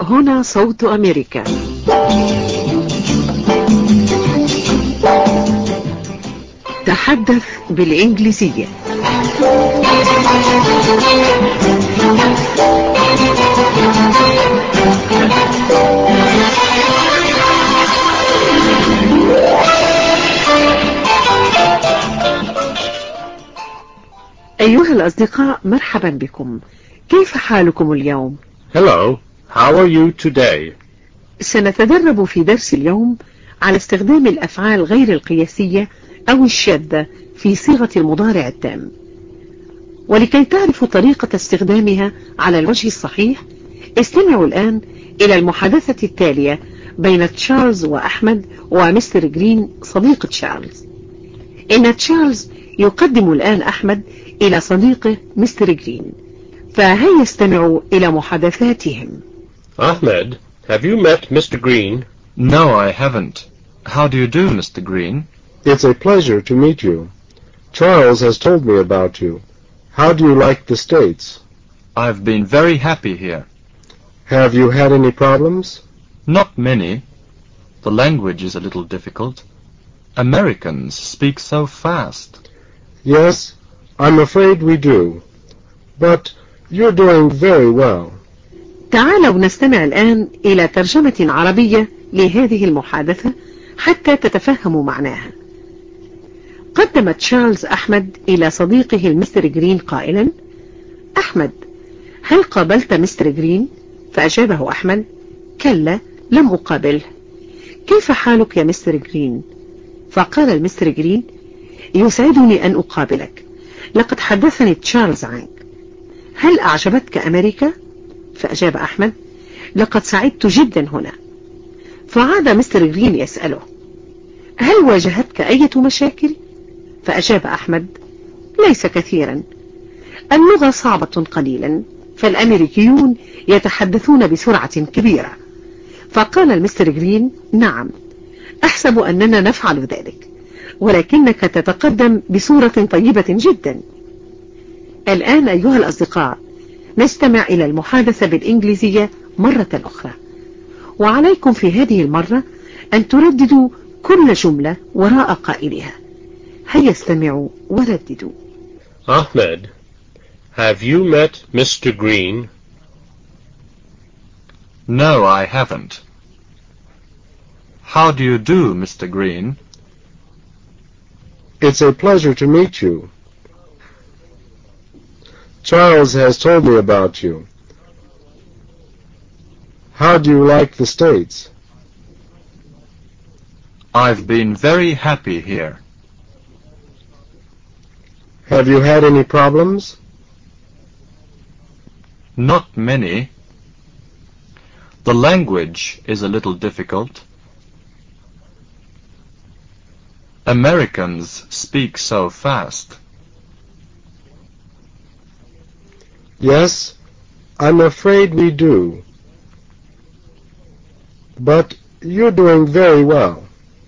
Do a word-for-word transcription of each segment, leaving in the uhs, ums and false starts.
هنا صوت أمريكا. تحدث بالإنجليزية. أيها الأصدقاء، مرحبا بكم. كيف حالكم اليوم؟ Hello, how are you today? سنتدرب في درس اليوم على استخدام الأفعال غير القياسية أو الشاذة في صيغة المضارع التام. ولكي تعرفوا طريقة استخدامها على الوجه الصحيح، استمعوا الآن إلى المحادثة التالية بين تشارلز وأحمد ومستر جرين صديق تشارلز. إن تشارلز يقدم الآن أحمد إلى صديقه مستر جرين، فهيا استمعوا إلى محادثاتهم. Ahmed, have you met Mister Green? No, I haven't. How do you do, Mister Green? It's a pleasure to meet you. Charles has told me about you. How do you like the States? I've been very happy here. Have you had any problems? Not many. The language is a little difficult. Americans speak so fast. Yes, I'm afraid we do. But you're doing very well. تعالوا نستمع الآن إلى ترجمة عربية لهذه المحادثة حتى تتفهموا معناها. قدم تشارلز أحمد إلى صديقه المستر جرين قائلا: أحمد، هل قابلت مستر جرين؟ فأجابه أحمد: كلا، لم أقابله. كيف حالك يا مستر جرين؟ فقال المستر جرين: يسعدني أن أقابلك، لقد حدثني تشارلز عنك. هل أعجبتك أمريكا؟ فأجاب أحمد: لقد سعدت جدا هنا. فعاد مستر جرين يسأله: هل واجهتك أي مشاكل؟ فأجاب أحمد: ليس كثيرا. اللغة صعبة قليلا، فالأمريكيون يتحدثون بسرعة كبيرة. فقال المستر جرين: نعم، أحسب أننا نفعل ذلك، ولكنك تتقدم بصورة طيبة جدا. الآن أيها الأصدقاء، نستمع إلى المحادثة بالإنجليزية مرة أخرى، وعليكم في هذه المرة أن ترددوا كل جملة وراء قائلها. هيا استمعوا ورددوا. Ahmed, have you met Mister Green? No, I haven't. How do you do, Mister Green? It's a pleasure to meet you. Charles has told me about you. How do you like the States? I've been very happy here. Have you had any problems? Not many. The language is a little difficult. Americans speak so fast. Yes, I'm afraid we do. But you're doing very well.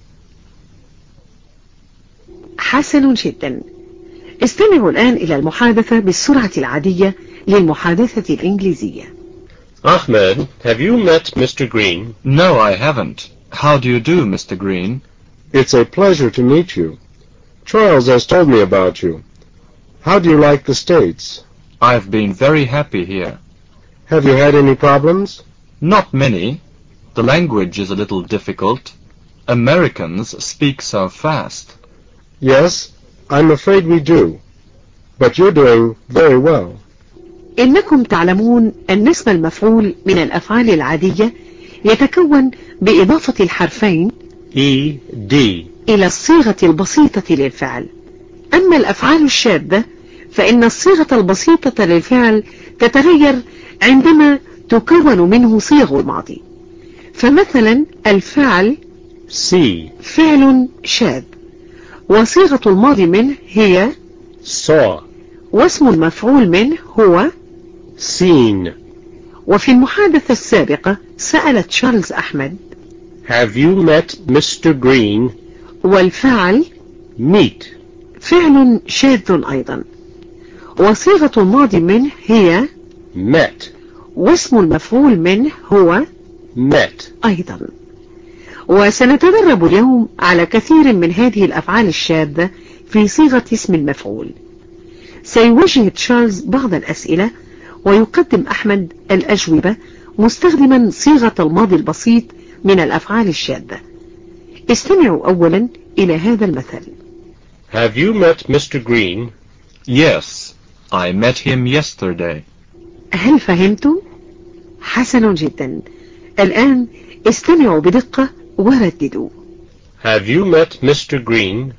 حسن جدا. استمعوا الآن إلى المحادثة بالسرعة العادية للمحادثة الإنجليزية. Ahmed, have you met Mister Green? No, I haven't. How do you do, Mister Green? It's a pleasure to meet you. Charles has told me about you. How do you like the States? I've been very happy here. Have you had any problems? Not many. The language is a little difficult. Americans speak so fast. Yes, I'm afraid we do. But you're doing very well. إنكم تعلمون أن اسم المفعول من الأفعال العادية يتكون بإضافة الحرفين E D إلى الصيغة البسيطة للفعل. أما الأفعال الشاذة فإن الصيغة البسيطة للفعل تتغير عندما تكون منه صيغ الماضي. فمثلا الفعل C فعل شاذ، وصيغة الماضي منه هي saw واسم المفعول منه هو seen. وفي المحادثة السابقة سأل تشارلز أحمد: Have you met Mister Green? والفعل Meet فعل شاذ أيضا، وصيغة الماضي منه هي met. واسم المفعول منه هو met. أيضا. وسنتدرب اليوم على كثير من هذه الأفعال الشاذة في صيغة اسم المفعول. سيوجه تشارلز بعض الأسئلة ويقدم أحمد الأجوبة مستخدما صيغة الماضي البسيط من الأفعال الشاذة. استمعوا أولا إلى هذا المثل. Have you met Mister Green? Yes, I met him yesterday. هل فهمتم؟ حسن جدا. الآن استمعوا بدقة ورددوا. Have you met Mister Green?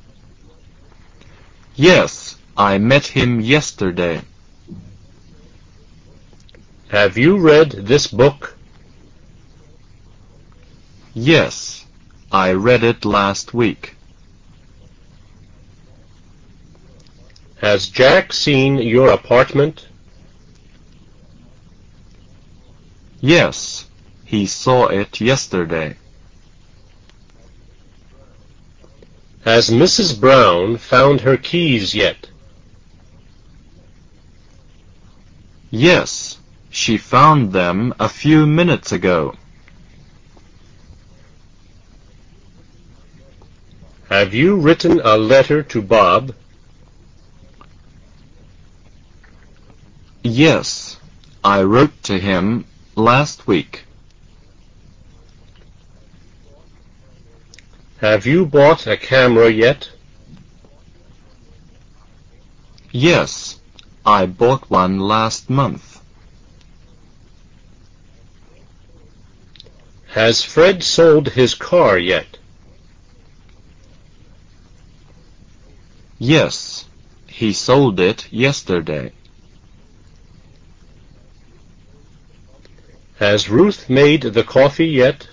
Yes, I met him yesterday. Have you read this book? Yes, I read it last week. Has Jack seen your apartment? Yes, he saw it yesterday. Has Missus Brown found her keys yet? Yes, she found them a few minutes ago. Have you written a letter to Bob? Yes, I wrote to him last week. Have you bought a camera yet? Yes, I bought one last month. Has Fred sold his car yet? Yes, he sold it yesterday. Has Ruth made the coffee yet?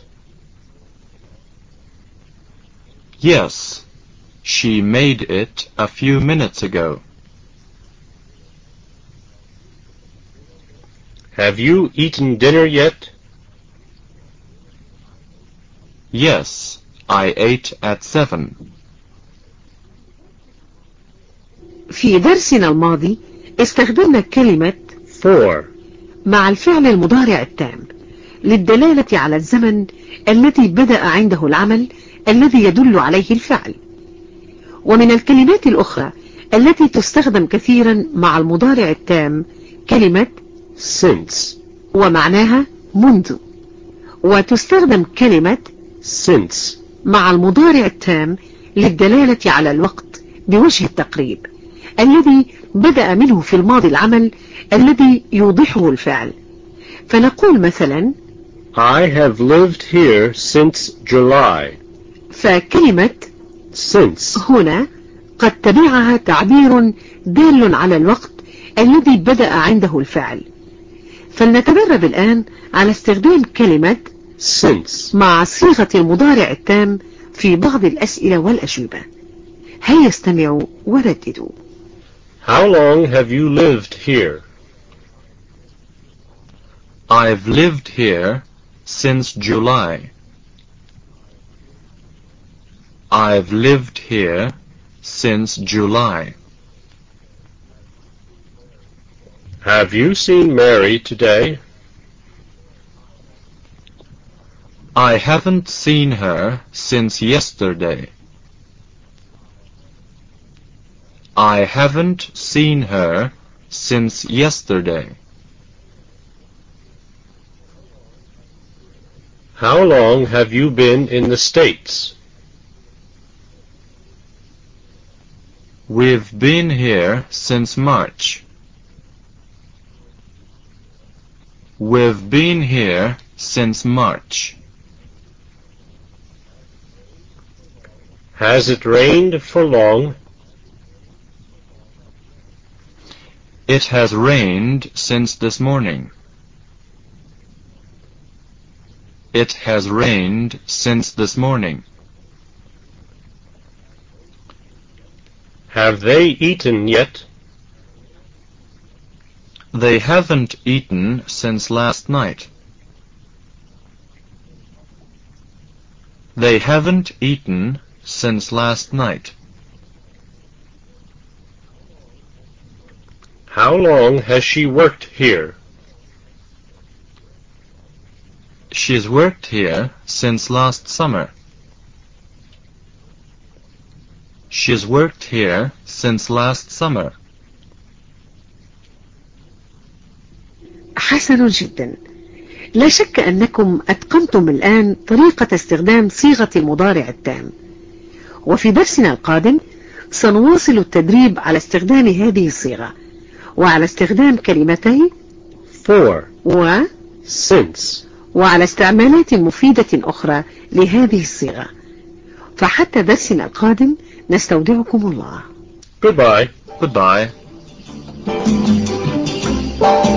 Yes, she made it a few minutes ago. Have you eaten dinner yet? Yes, I ate at seven. في درسنا الماضي استخدمنا كلمة For. مع الفعل المضارع التام للدلالة على الزمن الذي بدأ عنده العمل الذي يدل عليه الفعل. ومن الكلمات الأخرى التي تستخدم كثيرا مع المضارع التام كلمة Since. ومعناها منذ، وتستخدم كلمة Since. مع المضارع التام للدلالة على الوقت بوجه التقريب الذي بدأ منه في الماضي العمل الذي يوضحه الفعل. فنقول مثلا I have lived here since July. فكلمة Since. هنا قد تبعها تعبير دال على الوقت الذي بدأ عنده الفعل. فلنتدرب الآن على استخدام كلمة Since. مع صيغة المضارع التام في بعض الأسئلة والأجوبة. هيا استمعوا ورددوا. How long have you lived here? I've lived here since July. I've lived here since July. Have you seen Mary today? I haven't seen her since yesterday. I haven't seen her since yesterday. How long have you been in the States? We've been here since March. We've been here since March. Has it rained for long? It has rained since this morning. It has rained since this morning. Have they eaten yet? They haven't eaten since last night. They haven't eaten since last night. How long has she worked here? She's worked here since last summer. She's worked here since last summer. حسن جدا. لا شك أنكم أتقنتم الآن طريقة استخدام صيغة المضارع التام، وفي درسنا القادم سنواصل التدريب على استخدام هذه الصيغة وعلى استخدام كلمتي for و since. وعلى استعمالات مفيدة أخرى لهذه الصيغة. فحتى درسنا القادم نستودعكم الله. Goodbye. Goodbye.